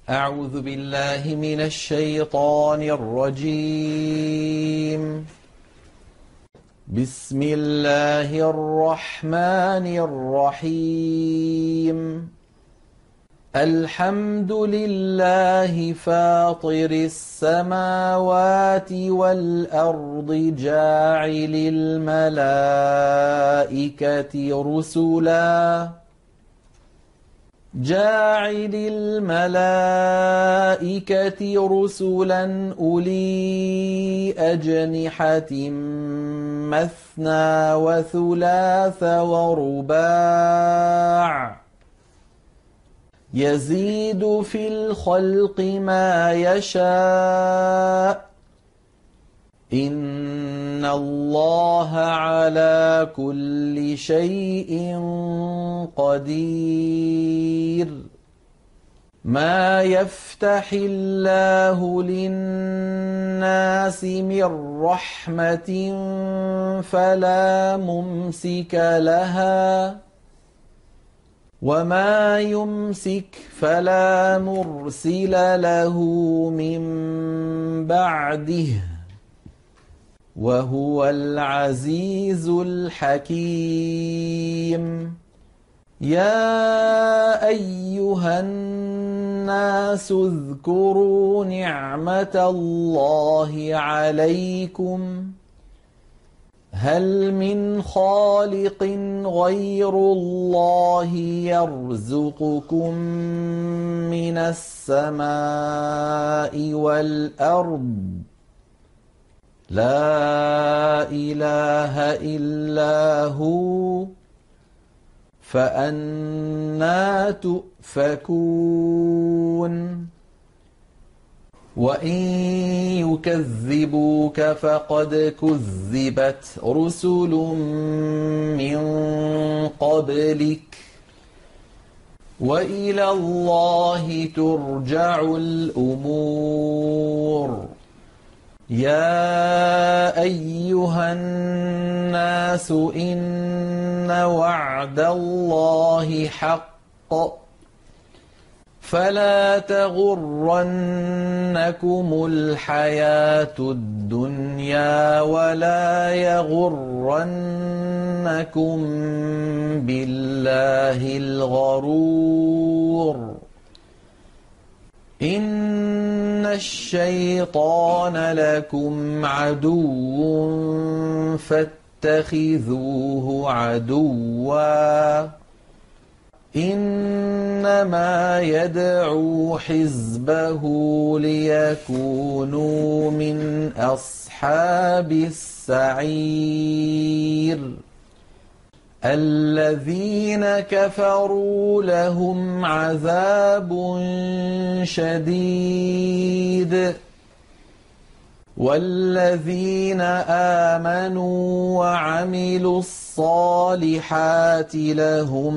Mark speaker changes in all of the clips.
Speaker 1: أعوذ بالله من الشيطان الرجيم. بسم الله الرحمن الرحيم. الحمد لله فاطر السماوات والأرض جاعل الملائكة رسلا أولي أجنحة مثنى وثلاث ورباع يزيد في الخلق ما يشاء إن الله على كل شيء قدير. ما يفتح الله للناس من رحمة فلا ممسك لها وما يمسك فلا مرسل له من بعده وهو العزيز الحكيم. يا أيها الناس اذكروا نعمة الله عليكم هل من خالق غير الله يرزقكم من السماء والأرض لا إله إلا هو فأنى تؤفكون. وإن يكذبوك فقد كذبت رسل من قبلك وإلى الله ترجع الأمور. يا أيها الناس إن وعد الله حق فلا تغرنكم الحياة الدنيا ولا يغرنكم بالله الغرور. إن الشيطان لكم عدو فاتخذوه عدوا إنما يدعو حزبه ليكونوا من أصحاب السعير. الذين كفروا لهم عذاب شديد والذين آمنوا وعملوا الصالحات لهم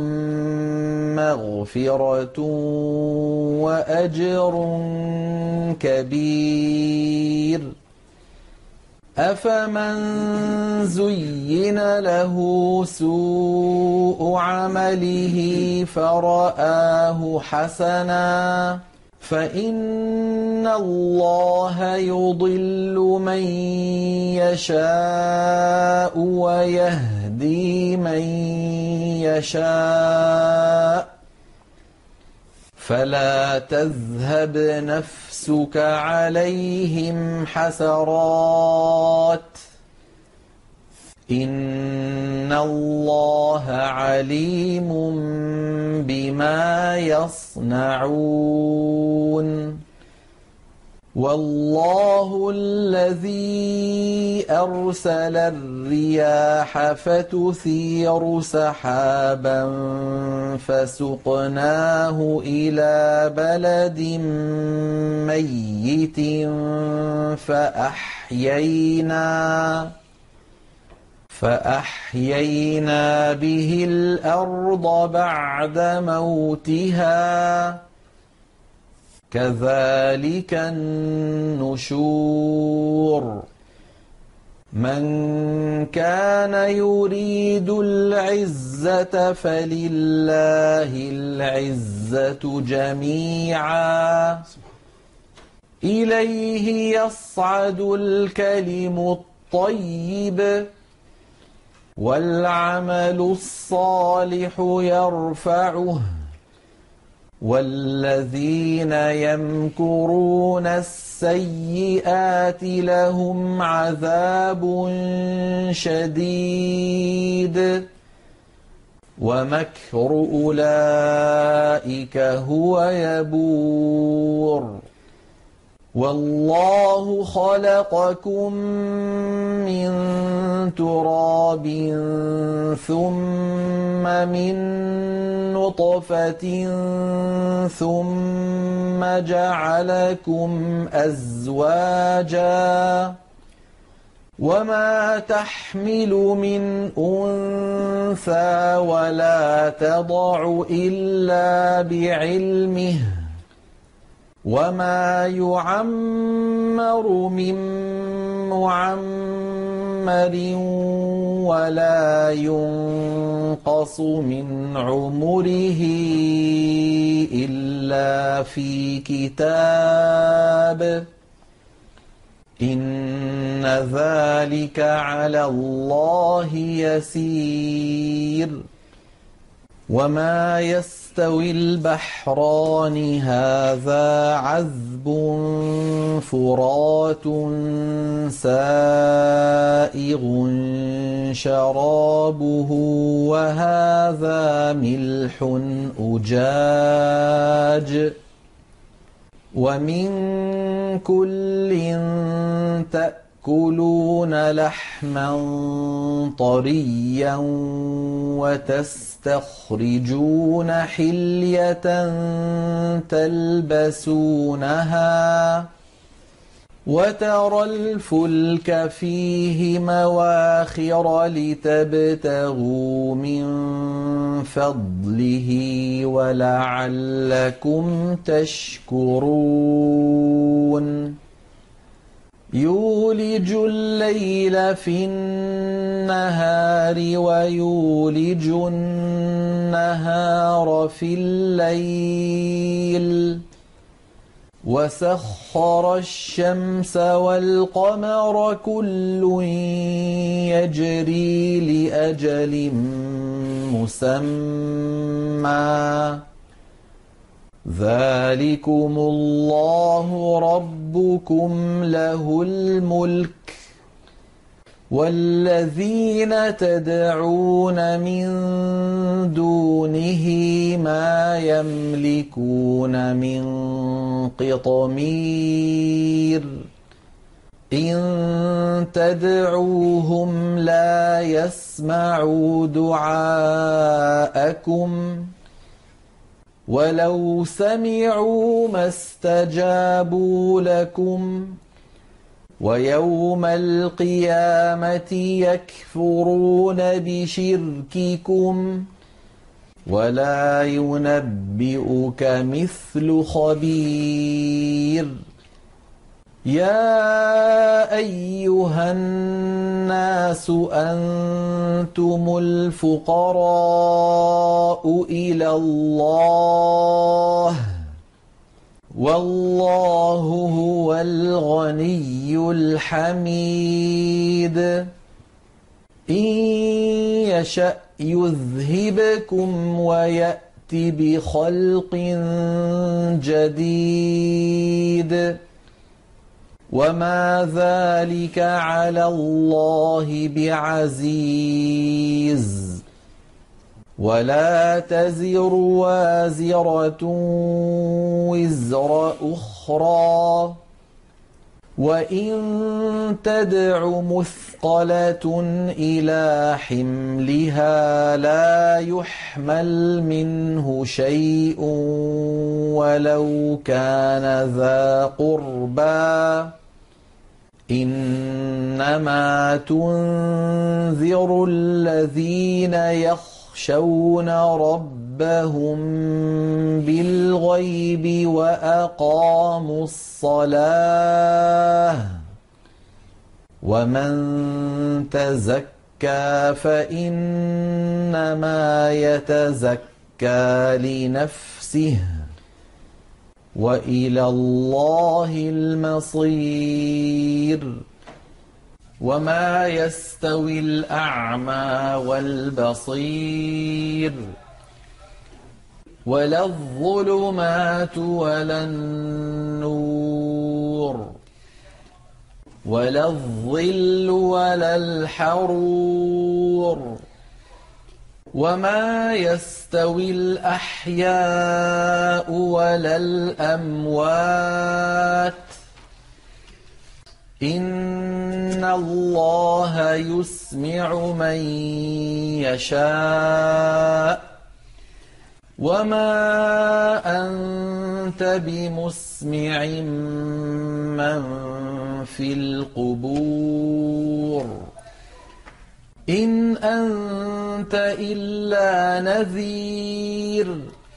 Speaker 1: مغفرة وأجر كبير. أفمن زين له سوء عمله فرآه حسنا فإن الله يضل من يشاء ويهدي من يشاء فلا تذهب نفسك عليهم حسرات إن الله عليم بما يصنعون. والله الذي أرسل الرياح فتثير سحابا فسقناه إلى بلد ميت فأحيينا به الأرض بعد موتها كذلك النشور. من كان يريد العزة فلله العزة جميعا إليه يصعد الكلم الطيب والعمل الصالح يرفعه والذين يمكرون السيئات لهم عذاب شديد ومكر أولئك هو يبور والله خلقكم من تراب ثم من نطفة ثم جعلكم أزواجا وما تحمل من أنثى ولا تضع إلا بعلمه وما يعمر من معمر ولا ينقص من عمره إلا في كتاب إن ذلك على الله يسير وما يستوي البحران هذا عذب فرات سائغ شرابه وهذا ملح أجاج ومن كل تأكلون لحما طريا وتستخرجون حلية تلبسونها وترى الفلك فيه مواخر لتبتغوا من فضله ولعلكم تشكرون يولج الليل في النهار ويولج النهار في الليل وسخر الشمس والقمر كل يجري لأجل مسمى ذلكم الله ربكم له الملك والذين تدعون من دونه ما يملكون من قطمير إن تدعوهم لا يسمعوا دعاءكم ولو سمعوا ما استجابوا لكم ويوم القيامة يكفرون بشرككم ولا ينبئك مثل خبير يا أيها الناس أنتم الفقراء إلى الله والله هو الغني الحميد إن يشأ يذهبكم ويأت بخلق جديد وما ذلك على الله بعزيز ولا تزر وازرة وزر أخرى وإن تدع مثقلة إلى حملها لا يحمل منه شيء ولو كان ذا قربى إنما تنذر الذين يخشون ربهم بالغيب وأقاموا الصلاة ومن تزكى فإنما يتزكى لنفسه وإلى الله المصير وما يستوي الأعمى والبصير ولا الظلمات ولا النور ولا الظل ولا الحرور وما يستوي الأحياء ولا الأموات إن الله يسمع من يشاء وما أنت بمسمع من في القبور إن أنت إلا نذير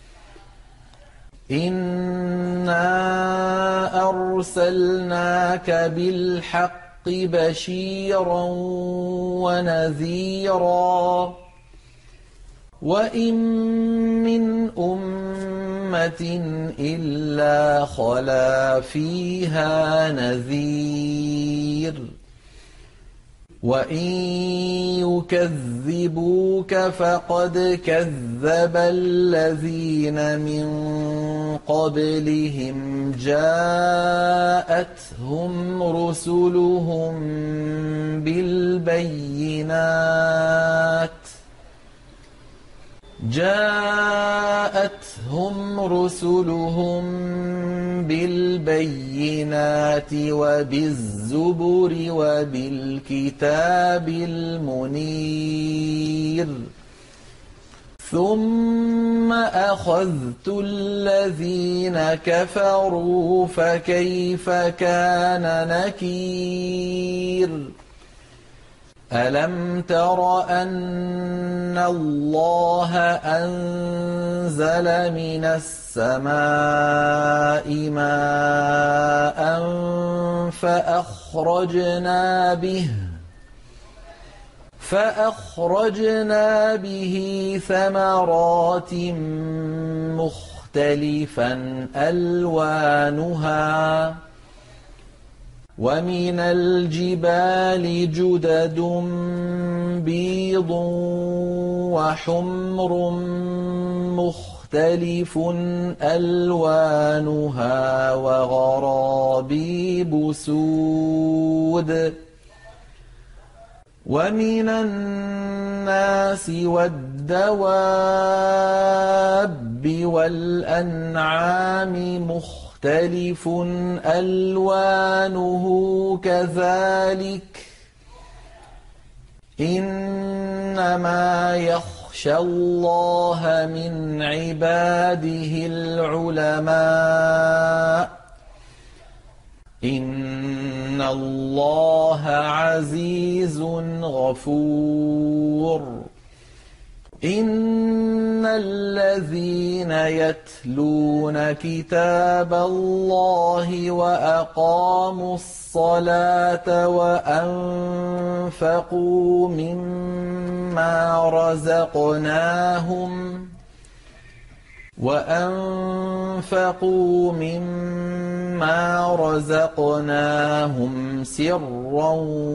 Speaker 1: إنا أرسلناك بالحق بشيرا ونذيرا وإن من أمة إلا خلا فيها نذير وإن يكذبوك فقد كذب الذين من قبلهم جاءتهم رسلهم بالبينات وبالزبر وبالكتاب المنير ثم أخذت الذين كفروا فكيف كان نكير ألم تر أن الله أنزل من السماء ماء فأخرجنا به ثمرات مختلفا ألوانها ومن الجبال جدد بيض وحمر مختلف ألوانها وغرابيب سود ومن الناس والدواب والأنعام مختلف ألوانه كذلك إنما يخشى الله من عباده العلماء إن الله عزيز غفور إن الذين يتلون كتاب الله وأقاموا الصلاة وأنفقوا مما رزقناهم سرا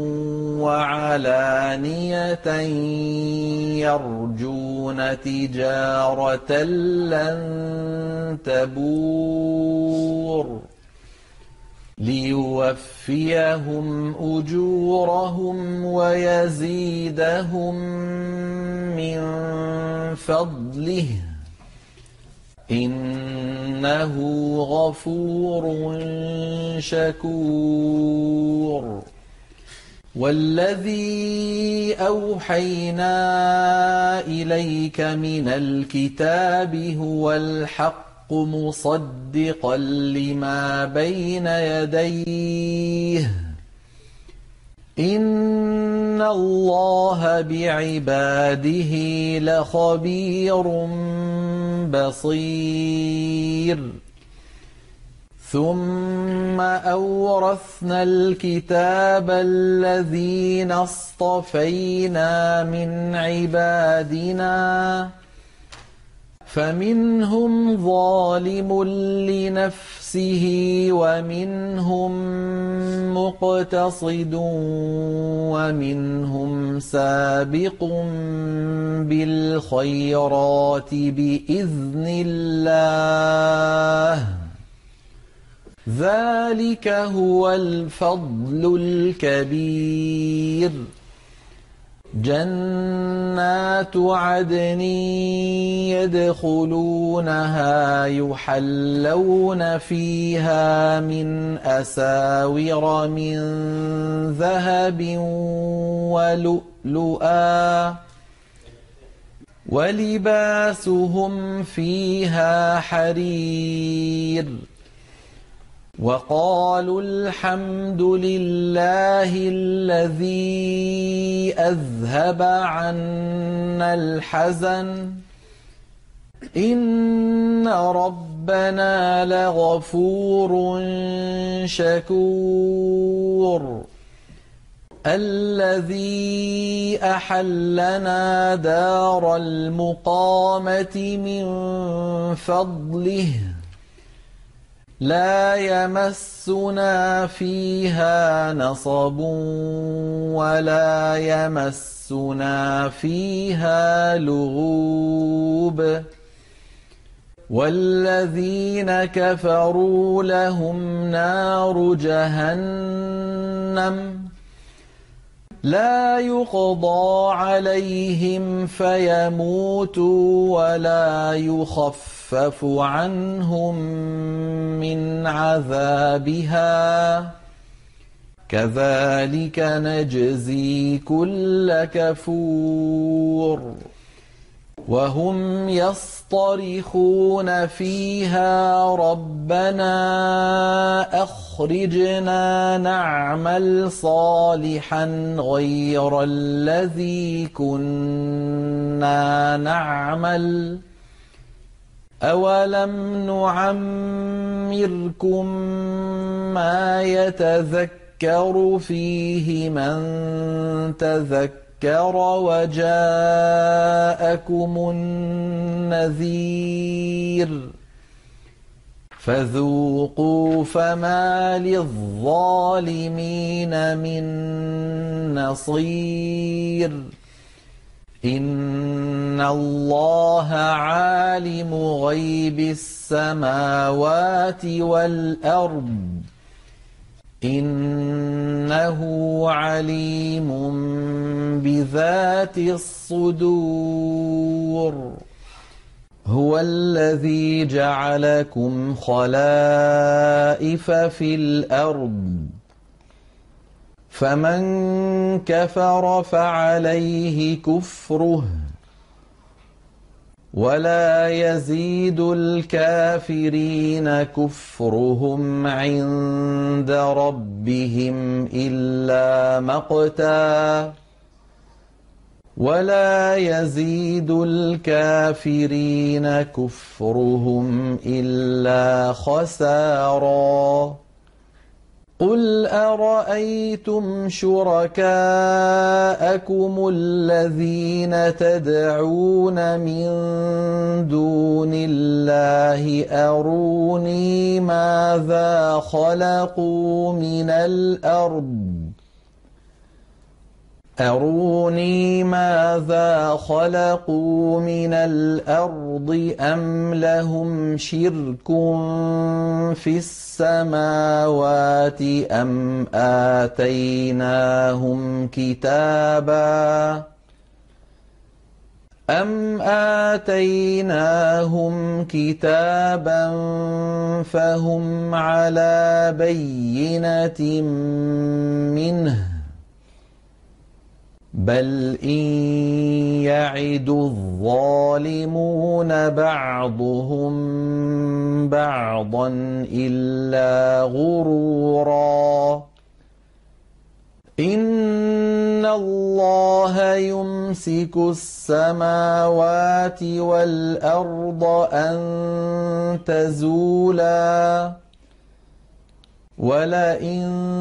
Speaker 1: وعلانية يرجون تجارة لن تبور ليوفيهم أجورهم ويزيدهم من فضله إنه غفور شكور والذي أوحينا إليك من الكتاب هو الحق مصدقا لما بين يديه إن الله بعباده لخبير بصير ثم أورثنا الكتاب الذين اصطفينا من عبادنا فمنهم ظالم لنفسه ومنهم مقتصد ومنهم سابق بالخيرات بإذن الله ذلك هو الفضل الكبير جنات عدن يدخلونها يحلون فيها من أساور من ذهب ولؤلؤا ولباسهم فيها حرير وقالوا الحمد لله الذي أذهب عنا الحزن إن ربنا لغفور شكور الذي أحلنا دار المقامة من فضله لا يمسنا فيها نصب ولا يمسنا فيها لغوب والذين كفروا لهم نار جهنم لا يقضى عليهم فيموتوا ولا يخفف عنهم من عذابها كذلك نجزي كل كفور وهم يصطرخون فيها ربنا أخرجنا نعمل صالحا غير الذي كنا نعمل أولم نعمركم ما يتذكر فيه من تذكر وجاءكم النذير فذوقوا فما للظالمين من نصير إن الله عالم غيب السماوات والأرض إنه عليم بذات الصدور هو الذي جعلكم خلائف في الأرض فمن كفر فعليه كفره ولا يزيد الكافرين كفرهم عند ربهم إلا مقتا ولا يزيد الكافرين كفرهم إلا خسارا قل أرأيتم شركاءكم الذين تدعون من دون الله أروني ماذا خلقوا من الأرض أم لهم شرك في السماوات أم آتيناهم كتابا فهم على بينة منه بل إن يعد الظالمون بعضهم بعضا إلا غرورا إن الله يمسك السماوات والأرض أن تزولا ولئن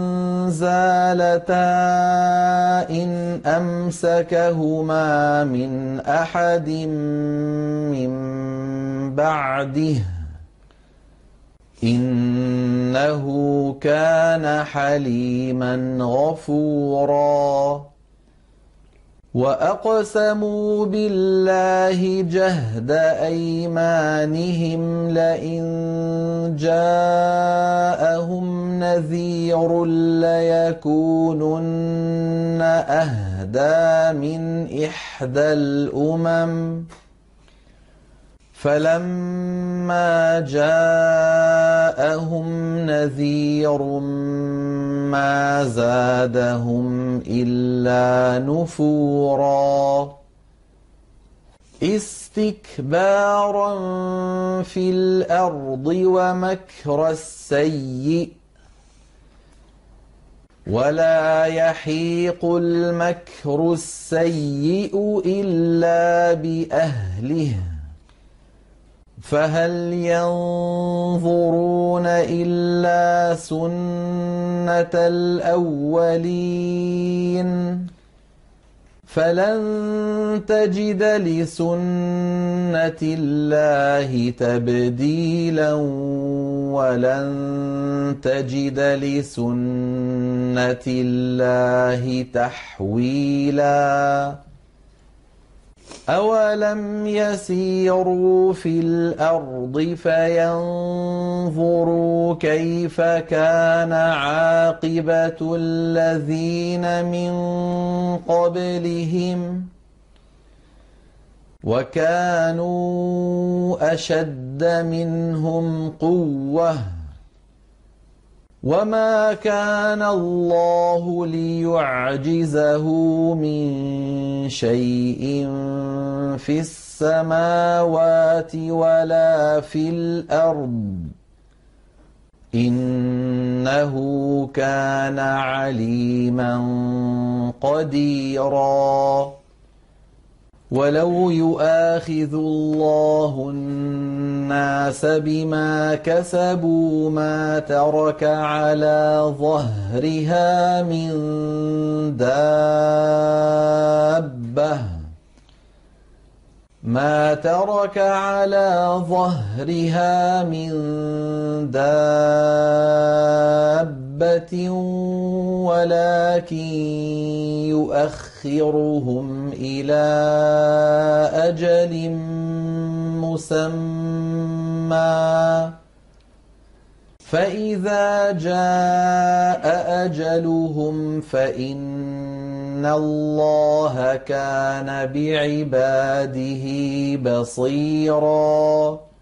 Speaker 1: زالتا إن أمسكهما من أحد من بعده إنه كان حليما غفورا وأقسموا بالله جهد أيمانهم لئن جاءهم نذير ليكونن أهدى من إحدى الأمم فلما جاءهم نذير ما زادهم إلا نفورا استكبارا في الأرض ومكر السيئ ولا يحيق المكر السيئ إلا بأهله فهل ينظرون إلا سنة الأولين فلن تجد لسنة الله تبديلا ولن تجد لسنة الله تحويلا أولم يسيروا في الأرض فينظروا كيف كان عاقبة الذين من قبلهم وكانوا أشد منهم قوة وما كان الله ليعجزه من شيء في السماوات ولا في الأرض إنه كان عليما قديرا ولو يؤاخذ الله الناس بما كسبوا ما ترك على ظهرها من دابة ما ترك على ظهرها من دابة ولكن يؤخرهم إلى أجل مسمى فإذا جاء أجلهم فإن الله كان بعباده بصيراً